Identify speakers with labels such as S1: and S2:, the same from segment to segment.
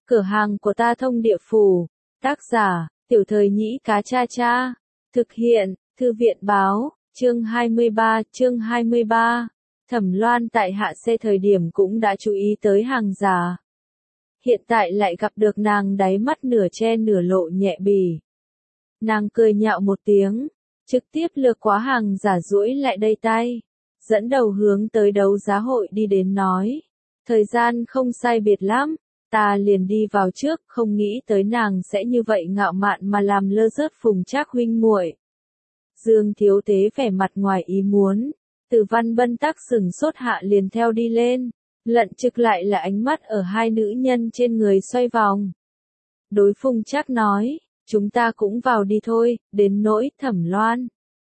S1: Cửa hàng của ta thông địa phủ. Tác giả, Tiểu Thời Nhĩ Cá Cha Cha. Thực hiện, Thư viện báo, chương 23. Thẩm Loan tại hạ xe thời điểm cũng đã chú ý tới hàng giả. Hiện tại lại gặp được nàng, đáy mắt nửa che nửa lộ nhẹ bì. Nàng cười nhạo một tiếng, trực tiếp lược quá hàng giả duỗi lại đây tay, dẫn đầu hướng tới đấu giá hội đi đến nói. Thời gian không sai biệt lắm, ta liền đi vào trước, không nghĩ tới nàng sẽ như vậy ngạo mạn mà làm lơ rớt Phùng Trác huynh muội. Dương Thiếu Tế vẻ mặt ngoài ý muốn, Từ Văn Bân tắc sừng sốt hạ liền theo đi lên, Lận Trực lại là ánh mắt ở hai nữ nhân trên người xoay vòng. Đối Phùng Trác nói, chúng ta cũng vào đi thôi, đến nỗi Thẩm Loan.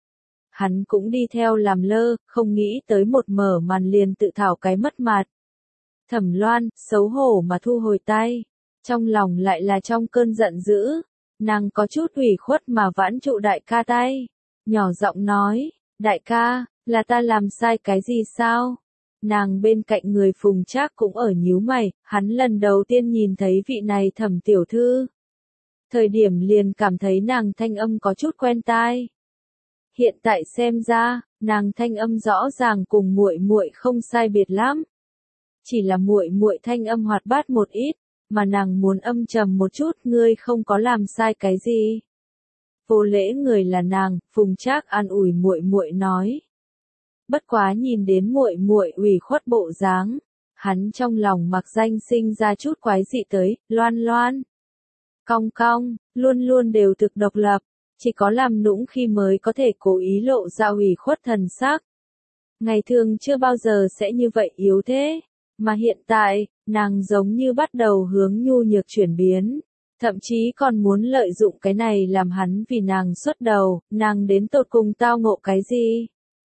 S1: Hắn cũng đi theo làm lơ, không nghĩ tới một mở màn liền tự thảo cái mất mặt. Thẩm Loan, xấu hổ mà thu hồi tay, trong lòng lại là trong cơn giận dữ, nàng có chút ủy khuất mà vãn trụ đại ca tay, nhỏ giọng nói, đại ca, là ta làm sai cái gì sao? Nàng bên cạnh người Phùng Trác cũng ở nhíu mày, hắn lần đầu tiên nhìn thấy vị này Thẩm tiểu thư. Thời điểm liền cảm thấy nàng thanh âm có chút quen tai. Hiện tại xem ra, nàng thanh âm rõ ràng cùng muội muội không sai biệt lắm. Chỉ là muội muội thanh âm hoạt bát một ít, mà nàng muốn âm trầm một chút, ngươi không có làm sai cái gì. Vô lễ người là nàng, Phùng Trác an ủi muội muội nói. Bất quá nhìn đến muội muội ủy khuất bộ dáng, hắn trong lòng mặc danh sinh ra chút quái dị tới, Loan Loan. Cong cong, luôn luôn đều thực độc lập, chỉ có làm nũng khi mới có thể cố ý lộ ra ủy khuất thần sắc. Ngày thường chưa bao giờ sẽ như vậy yếu thế, mà hiện tại, nàng giống như bắt đầu hướng nhu nhược chuyển biến, thậm chí còn muốn lợi dụng cái này làm hắn vì nàng xuất đầu, nàng đến tột cùng tao ngộ cái gì?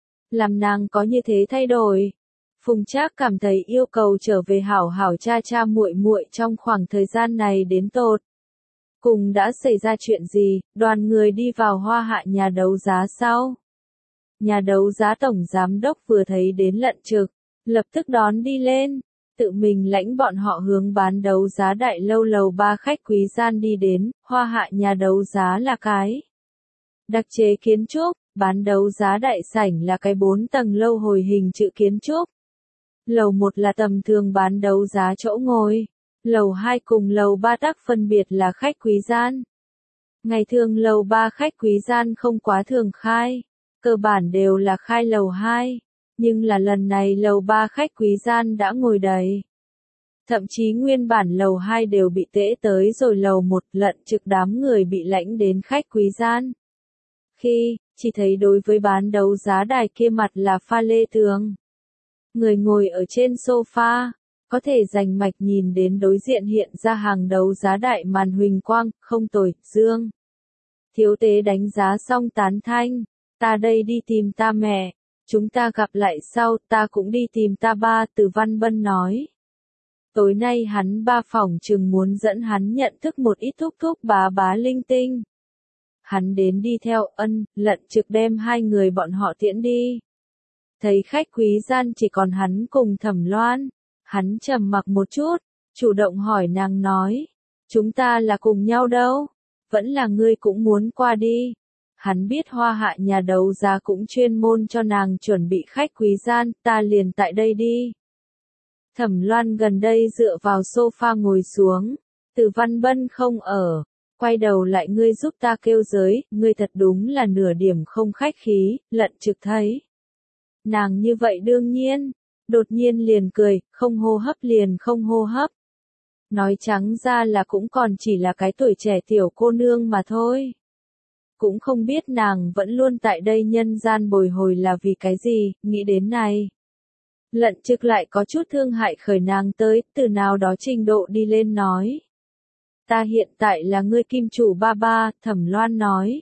S1: Làm nàng có như thế thay đổi. Phùng Trác cảm thấy yêu cầu trở về hảo hảo cha cha muội muội trong khoảng thời gian này đến tột. Cùng đã xảy ra chuyện gì, đoàn người đi vào Hoa Hạ nhà đấu giá sau. Nhà đấu giá tổng giám đốc vừa thấy đến Lận Trực, lập tức đón đi lên, tự mình lãnh bọn họ hướng bán đấu giá đại lâu lầu 3 khách quý gian đi đến, Hoa Hạ nhà đấu giá là cái đặc chế kiến trúc, bán đấu giá đại sảnh là cái 4 tầng lâu hồi hình chữ kiến trúc. Lầu 1 là tầm thường bán đấu giá chỗ ngồi, lầu 2 cùng lầu 3 tắc phân biệt là khách quý gian. Ngày thường lầu 3 khách quý gian không quá thường khai, cơ bản đều là khai lầu 2. Nhưng là lần này lầu 3 khách quý gian đã ngồi đầy. Thậm chí nguyên bản lầu 2 đều bị tễ tới rồi lầu 1 Lận Trực đám người bị lãnh đến khách quý gian. Khi, chỉ thấy đối với bán đấu giá đài kia mặt là pha lê tường. Người ngồi ở trên sofa, có thể rành mạch nhìn đến đối diện hiện ra hàng đấu giá đại màn huỳnh quang, không tồi, Dương. Thiếu Tế đánh giá xong tán thanh, ta đây đi tìm ta mẹ. Chúng ta gặp lại sau, ta cũng đi tìm ta ba, Từ Văn Bân nói. Tối nay hắn ba phỏng chừng muốn dẫn hắn nhận thức một ít thúc thúc bá linh tinh. Hắn đến đi theo Lận Trực đem hai người bọn họ tiễn đi. Thấy khách quý gian chỉ còn hắn cùng Thẩm Loan, hắn trầm mặc một chút, chủ động hỏi nàng nói. Chúng ta là cùng nhau đâu, vẫn là ngươi cũng muốn qua đi. Hắn biết Hoa Hạ nhà đấu giá cũng chuyên môn cho nàng chuẩn bị khách quý gian, ta liền tại đây đi. Thẩm Loan gần đây dựa vào sofa ngồi xuống, Từ Văn Bân không ở, quay đầu lại ngươi giúp ta kêu giới, ngươi thật đúng là nửa điểm không khách khí, Lận Trực thấy. Nàng như vậy đương nhiên, đột nhiên liền cười, không hô hấp liền không hô hấp. Nói trắng ra là cũng còn chỉ là cái tuổi trẻ tiểu cô nương mà thôi. Cũng không biết nàng vẫn luôn tại đây nhân gian bồi hồi là vì cái gì, nghĩ đến này. Lận Trực lại có chút thương hại khởi nàng tới, từ nào đó trình độ đi lên nói. Ta hiện tại là ngươi kim chủ ba ba, Thẩm Loan nói.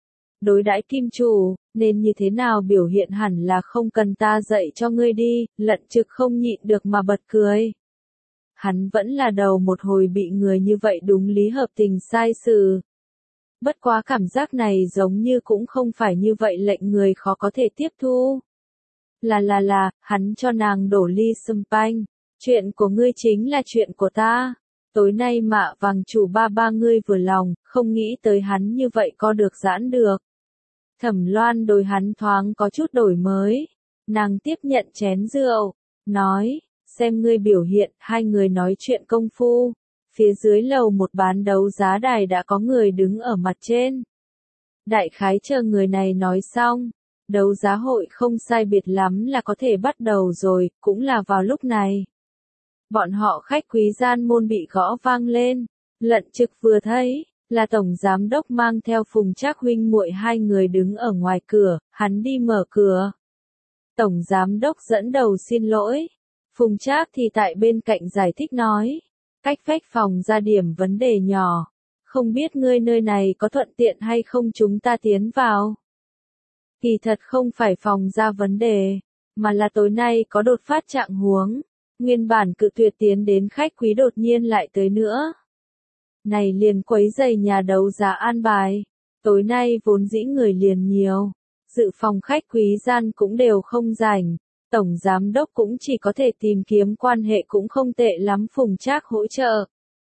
S1: Đối đãi kim chủ, nên như thế nào biểu hiện hẳn là không cần ta dạy cho ngươi đi, Lận Trực không nhịn được mà bật cười. Hắn vẫn là đầu một hồi bị người như vậy đúng lý hợp tình sai sự. Bất quá cảm giác này giống như cũng không phải như vậy lệnh người khó có thể tiếp thu. Hắn cho nàng đổ ly champagne, chuyện của ngươi chính là chuyện của ta. tối nay Mạ Vàng chủ ba ngươi vừa lòng, không nghĩ tới hắn như vậy có được giãn được. Thẩm Loan đối hắn thoáng có chút đổi mới, nàng tiếp nhận chén rượu, nói, xem ngươi biểu hiện, hai người nói chuyện công phu, phía dưới lầu một bán đấu giá đài đã có người đứng ở mặt trên. Đại khái chờ người này nói xong, đấu giá hội không sai biệt lắm là có thể bắt đầu rồi, cũng là vào lúc này. Bọn họ khách quý gian môn bị gõ vang lên, Lận Trực vừa thấy, là tổng giám đốc mang theo Phùng Trác huynh muội hai người đứng ở ngoài cửa, hắn đi mở cửa. Tổng giám đốc dẫn đầu xin lỗi, Phùng Trác thì tại bên cạnh giải thích nói, cách vách phòng ra điểm vấn đề nhỏ, không biết ngươi nơi này có thuận tiện hay không chúng ta tiến vào. Kỳ thật không phải phòng ra vấn đề, mà là tối nay có đột phát trạng huống, nguyên bản cự tuyệt tiến đến khách quý đột nhiên lại tới nữa. Này liền quấy rầy nhà đấu giá an bài, tối nay vốn dĩ người liền nhiều, dự phòng khách quý gian cũng đều không rảnh, tổng giám đốc cũng chỉ có thể tìm kiếm quan hệ cũng không tệ lắm Phùng Trác hỗ trợ.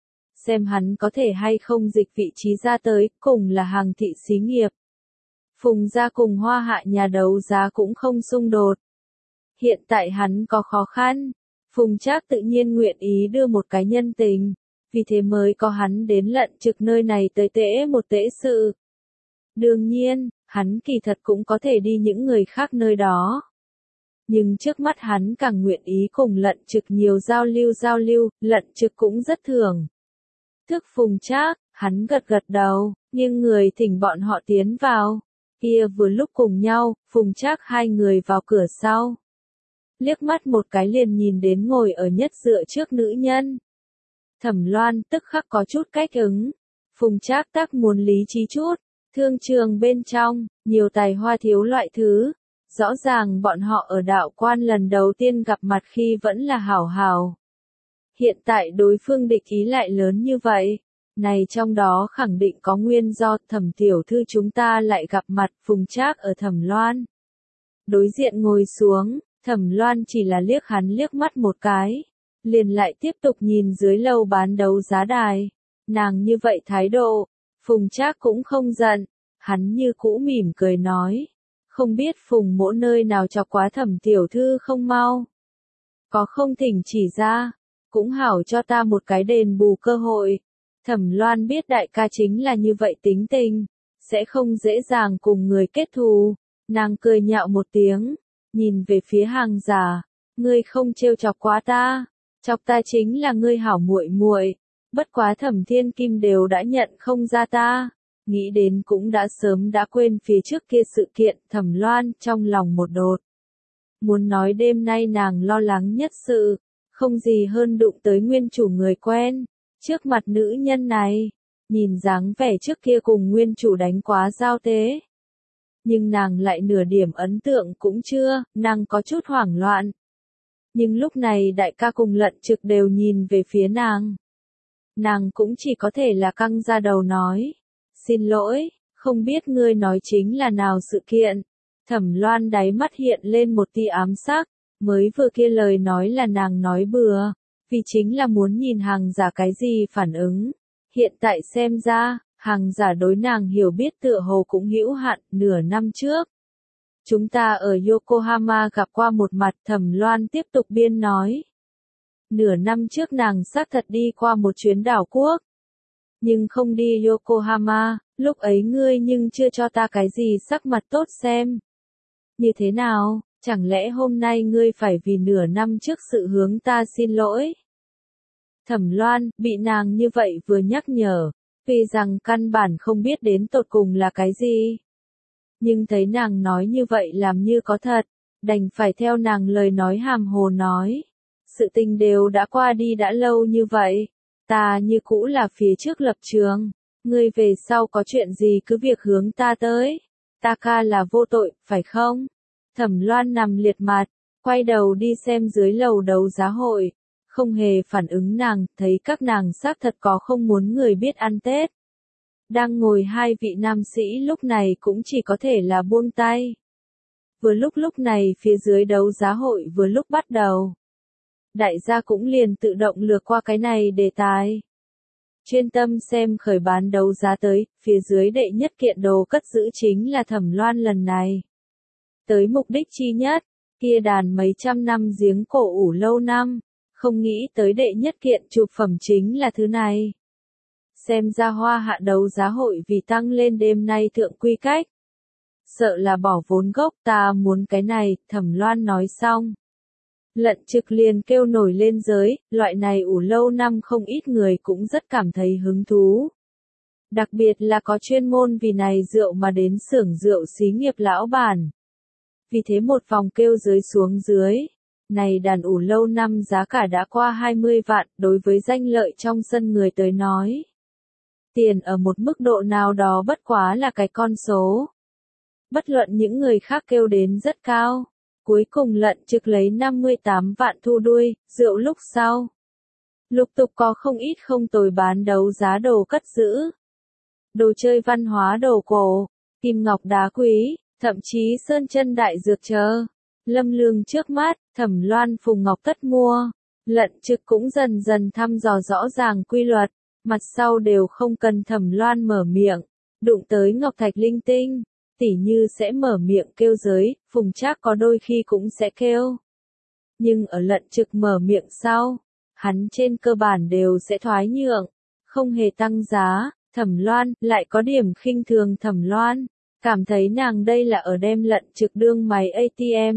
S1: Xem hắn có thể hay không dịch vị trí ra tới, cùng là hàng thị xí nghiệp. Phùng gia cùng Hoa Hạ nhà đấu giá cũng không xung đột. Hiện tại hắn có khó khăn, Phùng Trác tự nhiên nguyện ý đưa một cái nhân tình, vì thế mới có hắn đến Lận Trực nơi này tới tễ một tễ sự. Đương nhiên, hắn kỳ thật cũng có thể đi những người khác nơi đó. Nhưng trước mắt hắn càng nguyện ý cùng Lận Trực nhiều giao lưu, Lận Trực cũng rất thưởng thức Phùng Trác, hắn gật gật đầu, nhưng người thỉnh bọn họ tiến vào. Kia vừa lúc cùng nhau, Phùng Trác hai người vào cửa sau. Liếc mắt một cái liền nhìn đến ngồi ở nhất dựa trước nữ nhân. Thẩm Loan tức khắc có chút cách ứng. Phùng Trác tác muốn lý trí chút, thương trường bên trong, nhiều tài hoa thiếu loại thứ. Rõ ràng bọn họ ở đạo quan lần đầu tiên gặp mặt khi vẫn là hảo hảo. Hiện tại đối phương địch ý lại lớn như vậy. Này trong đó khẳng định có nguyên do Thẩm tiểu thư chúng ta lại gặp mặt Phùng Trác ở Thẩm Loan. Đối diện ngồi xuống, Thẩm Loan chỉ là liếc hắn liếc mắt một cái. Liền lại tiếp tục nhìn dưới lầu bán đấu giá đài. Nàng như vậy thái độ, Phùng Trác cũng không giận. Hắn như cũ mỉm cười nói. Không biết Phùng mỗ nơi nào chọc quá Thẩm tiểu thư không mau. Có không thỉnh chỉ ra, cũng hảo cho ta một cái đền bù cơ hội. Thẩm Loan biết đại ca chính là như vậy tính tình, sẽ không dễ dàng cùng người kết thù. Nàng cười nhạo một tiếng, nhìn về phía hàng giả, ngươi không trêu chọc quá ta, chọc ta chính là ngươi hảo muội muội. Bất quá Thẩm Thiên Kim đều đã nhận không ra ta, nghĩ đến cũng đã sớm đã quên phía trước kia sự kiện. Thẩm Loan trong lòng một đột, muốn nói đêm nay nàng lo lắng nhất sự, không gì hơn đụng tới nguyên chủ người quen. Trước mặt nữ nhân này, nhìn dáng vẻ trước kia cùng nguyên chủ đánh quá giao tế. Nhưng nàng lại nửa điểm ấn tượng cũng chưa, nàng có chút hoảng loạn. Nhưng lúc này đại ca cùng Lận Trực đều nhìn về phía nàng. Nàng cũng chỉ có thể là căng ra đầu nói. Xin lỗi, không biết ngươi nói chính là nào sự kiện. Thẩm Loan đáy mắt hiện lên một tia ám sắc, mới vừa kia lời nói là nàng nói bừa. Vì chính là muốn nhìn hàng giả cái gì phản ứng. Hiện tại xem ra, hàng giả đối nàng hiểu biết tựa hồ cũng hữu hạn. Nửa năm trước, chúng ta ở Yokohama gặp qua một mặt. Thẩm Loan tiếp tục biên nói. Nửa năm trước nàng xác thật đi qua một chuyến đảo quốc. Nhưng không đi Yokohama, lúc ấy ngươi nhưng chưa cho ta cái gì sắc mặt tốt xem. Như thế nào, chẳng lẽ hôm nay ngươi phải vì nửa năm trước sự hướng ta xin lỗi? Thẩm Loan, bị nàng như vậy vừa nhắc nhở, vì rằng căn bản không biết đến tột cùng là cái gì. Nhưng thấy nàng nói như vậy làm như có thật, đành phải theo nàng lời nói hàm hồ nói. Sự tình đều đã qua đi đã lâu như vậy, ta như cũ là phía trước lập trường, ngươi về sau có chuyện gì cứ việc hướng ta tới, ta ca là vô tội, phải không? Thẩm Loan nằm liệt mặt, quay đầu đi xem dưới lầu đấu giá hội. Không hề phản ứng nàng, thấy các nàng xác thật có không muốn người biết ăn Tết. Đang ngồi hai vị nam sĩ lúc này cũng chỉ có thể là buông tay. Vừa lúc này phía dưới đấu giá hội vừa lúc bắt đầu. Đại gia cũng liền tự động lược qua cái này đề tài. chuyên tâm xem khởi bán đấu giá tới, phía dưới đệ nhất kiện đồ cất giữ chính là Thẩm Loan lần này. Tới mục đích chi nhất, kia đàn mấy trăm năm giếng cổ ủ lâu năm, không nghĩ tới đệ nhất kiện chụp phẩm chính là thứ này. Xem ra Hoa Hạ đấu giá hội vì tăng lên đêm nay thượng quy cách. Sợ là bỏ vốn gốc, ta muốn cái này, Thẩm Loan nói xong. Lận Trực liền kêu nổi lên giới, loại này ủ lâu năm không ít người cũng rất cảm thấy hứng thú. Đặc biệt là có chuyên môn vì này rượu mà đến xưởng rượu xí nghiệp lão bản. Vì thế một vòng kêu giới xuống dưới. Này đàn ủ lâu năm giá cả đã qua 20 vạn, đối với danh lợi trong sân người tới nói. Tiền ở một mức độ nào đó bất quá là cái con số. Bất luận những người khác kêu đến rất cao. Cuối cùng Lận Trực lấy 58 vạn thu đuôi, rượu lúc sau. Lục tục có không ít không tồi bán đấu giá đồ cất giữ. Đồ chơi văn hóa đồ cổ, kim ngọc đá quý, thậm chí sơn chân đại dược chờ. Lâm lương trước mắt, Thẩm Loan Phùng Ngọc tất mua. Lận Trực cũng dần dần thăm dò rõ ràng quy luật, mặt sau đều không cần Thẩm Loan mở miệng. Đụng tới ngọc thạch linh tinh, tỉ như sẽ mở miệng kêu giới, Phùng Trác có đôi khi cũng sẽ kêu. Nhưng ở Lận Trực mở miệng sau, hắn trên cơ bản đều sẽ thoái nhượng, không hề tăng giá. Thẩm Loan lại có điểm khinh thường Thẩm Loan, cảm thấy nàng đây là ở đem Lận Trực đương máy ATM.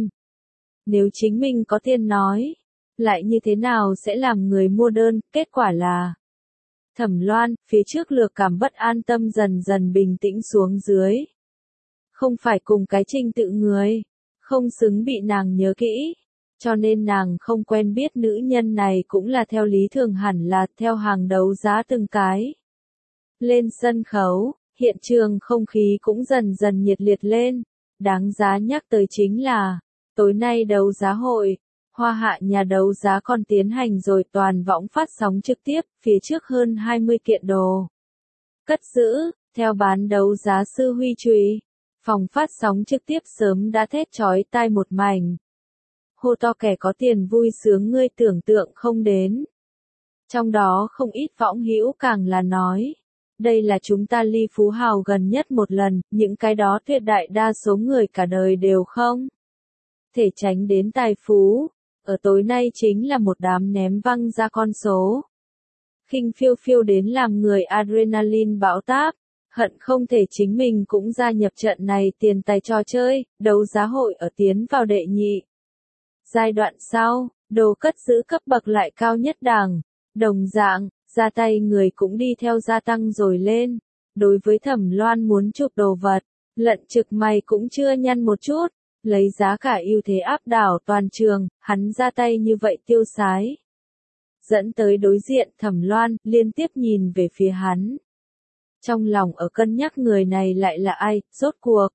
S1: Nếu chính mình có tiền nói, lại như thế nào sẽ làm người mua đơn, kết quả là Thẩm Loan, phía trước lược cảm bất an tâm dần dần bình tĩnh xuống dưới. Không phải cùng cái trình tự người, không xứng bị nàng nhớ kỹ, cho nên nàng không quen biết nữ nhân này cũng là theo lý thường hẳn là theo hàng đấu giá từng cái. Lên sân khấu, hiện trường không khí cũng dần dần nhiệt liệt lên, đáng giá nhắc tới chính là, tối nay đấu giá hội, Hoa Hạ nhà đấu giá còn tiến hành rồi toàn võng phát sóng trực tiếp, phía trước hơn 20 kiện đồ. Cất giữ, theo bán đấu giá sư Huy Trùy, phòng phát sóng trực tiếp sớm đã thét chói tai một mảnh. Hô to kẻ có tiền vui sướng ngươi tưởng tượng không đến. Trong đó không ít võng hữu càng là nói. Đây là chúng ta ly phú hào gần nhất một lần, những cái đó tuyệt đại đa số người cả đời đều không thể tránh đến tài phú. Ở tối nay chính là một đám ném văng ra con số. Khinh phiêu phiêu đến làm người adrenaline bão táp, hận không thể chính mình cũng gia nhập trận này tiền tài trò chơi, đấu giá hội ở tiến vào đệ nhị. Giai đoạn sau, đồ cất giữ cấp bậc lại cao nhất đẳng, đồng dạng, ra tay người cũng đi theo gia tăng rồi lên. Đối với Thẩm Loan muốn chụp đồ vật, Lận Trực mày cũng chưa nhăn một chút. Lấy giá cả ưu thế áp đảo toàn trường, hắn ra tay như vậy tiêu sái. Dẫn tới đối diện Thẩm Loan, liên tiếp nhìn về phía hắn. Trong lòng ở cân nhắc người này lại là ai, rốt cuộc.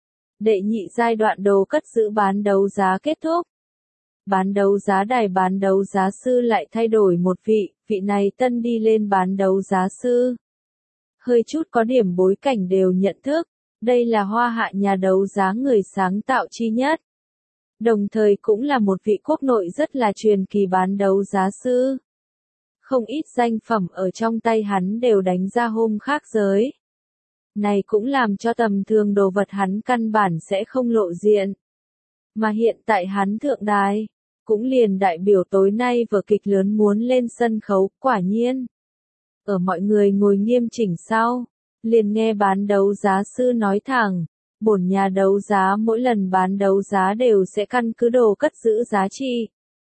S1: Đệ nhị giai đoạn đồ cất giữ bán đấu giá kết thúc. Bán đấu giá đài bán đấu giá sư lại thay đổi một vị này tân đi lên bán đấu giá sư. Hơi chút có điểm bối cảnh đều nhận thức. Đây là Hoa Hạ nhà đấu giá người sáng tạo chi nhất. Đồng thời cũng là một vị quốc nội rất là truyền kỳ bán đấu giá sư. Không ít danh phẩm ở trong tay hắn đều đánh ra hôm khác giới. Này cũng làm cho tầm thường đồ vật hắn căn bản sẽ không lộ diện. Mà hiện tại hắn thượng đài, cũng liền đại biểu tối nay vở kịch lớn muốn lên sân khấu, quả nhiên. Ở mọi người ngồi nghiêm chỉnh sau. Liền nghe bán đấu giá sư nói thẳng, bổn nhà đấu giá mỗi lần bán đấu giá đều sẽ căn cứ đồ cất giữ giá trị.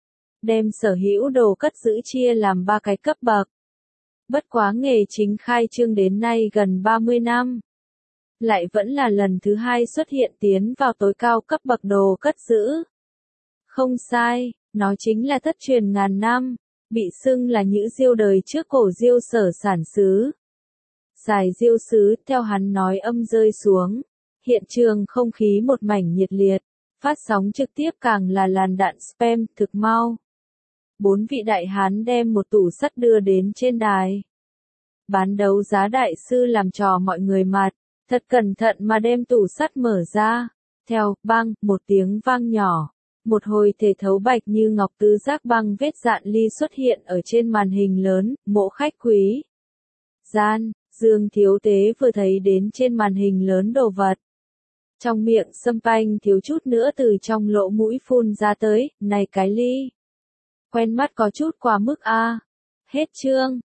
S1: Đem sở hữu đồ cất giữ chia làm 3 cái cấp bậc. Bất quá nghề chính khai trương đến nay gần 30 năm. Lại vẫn là lần thứ 2 xuất hiện tiến vào tối cao cấp bậc đồ cất giữ. Không sai, nó chính là thất truyền ngàn năm, bị xưng là Nhữ Diêu đời trước cổ diêu sở sản xứ. Giải diêu sứ, theo hắn nói âm rơi xuống. Hiện trường không khí một mảnh nhiệt liệt. Phát sóng trực tiếp càng là làn đạn spam, thực mau. 4 vị đại hán đem một tủ sắt đưa đến trên đài. Bán đấu giá đại sư làm trò mọi người mặt. Thật cẩn thận mà đem tủ sắt mở ra. Theo, bang, một tiếng vang nhỏ. Một hồi thể thấu bạch như ngọc tứ giác băng vết dạn ly xuất hiện ở trên màn hình lớn, mộ khách quý. gian, Dương Thiếu Tế vừa thấy đến trên màn hình lớn đồ vật. Trong miệng Sâm Panh thiếu chút nữa từ trong lỗ mũi phun ra tới, này cái ly. Quen mắt có chút quá mức a. Hết chương.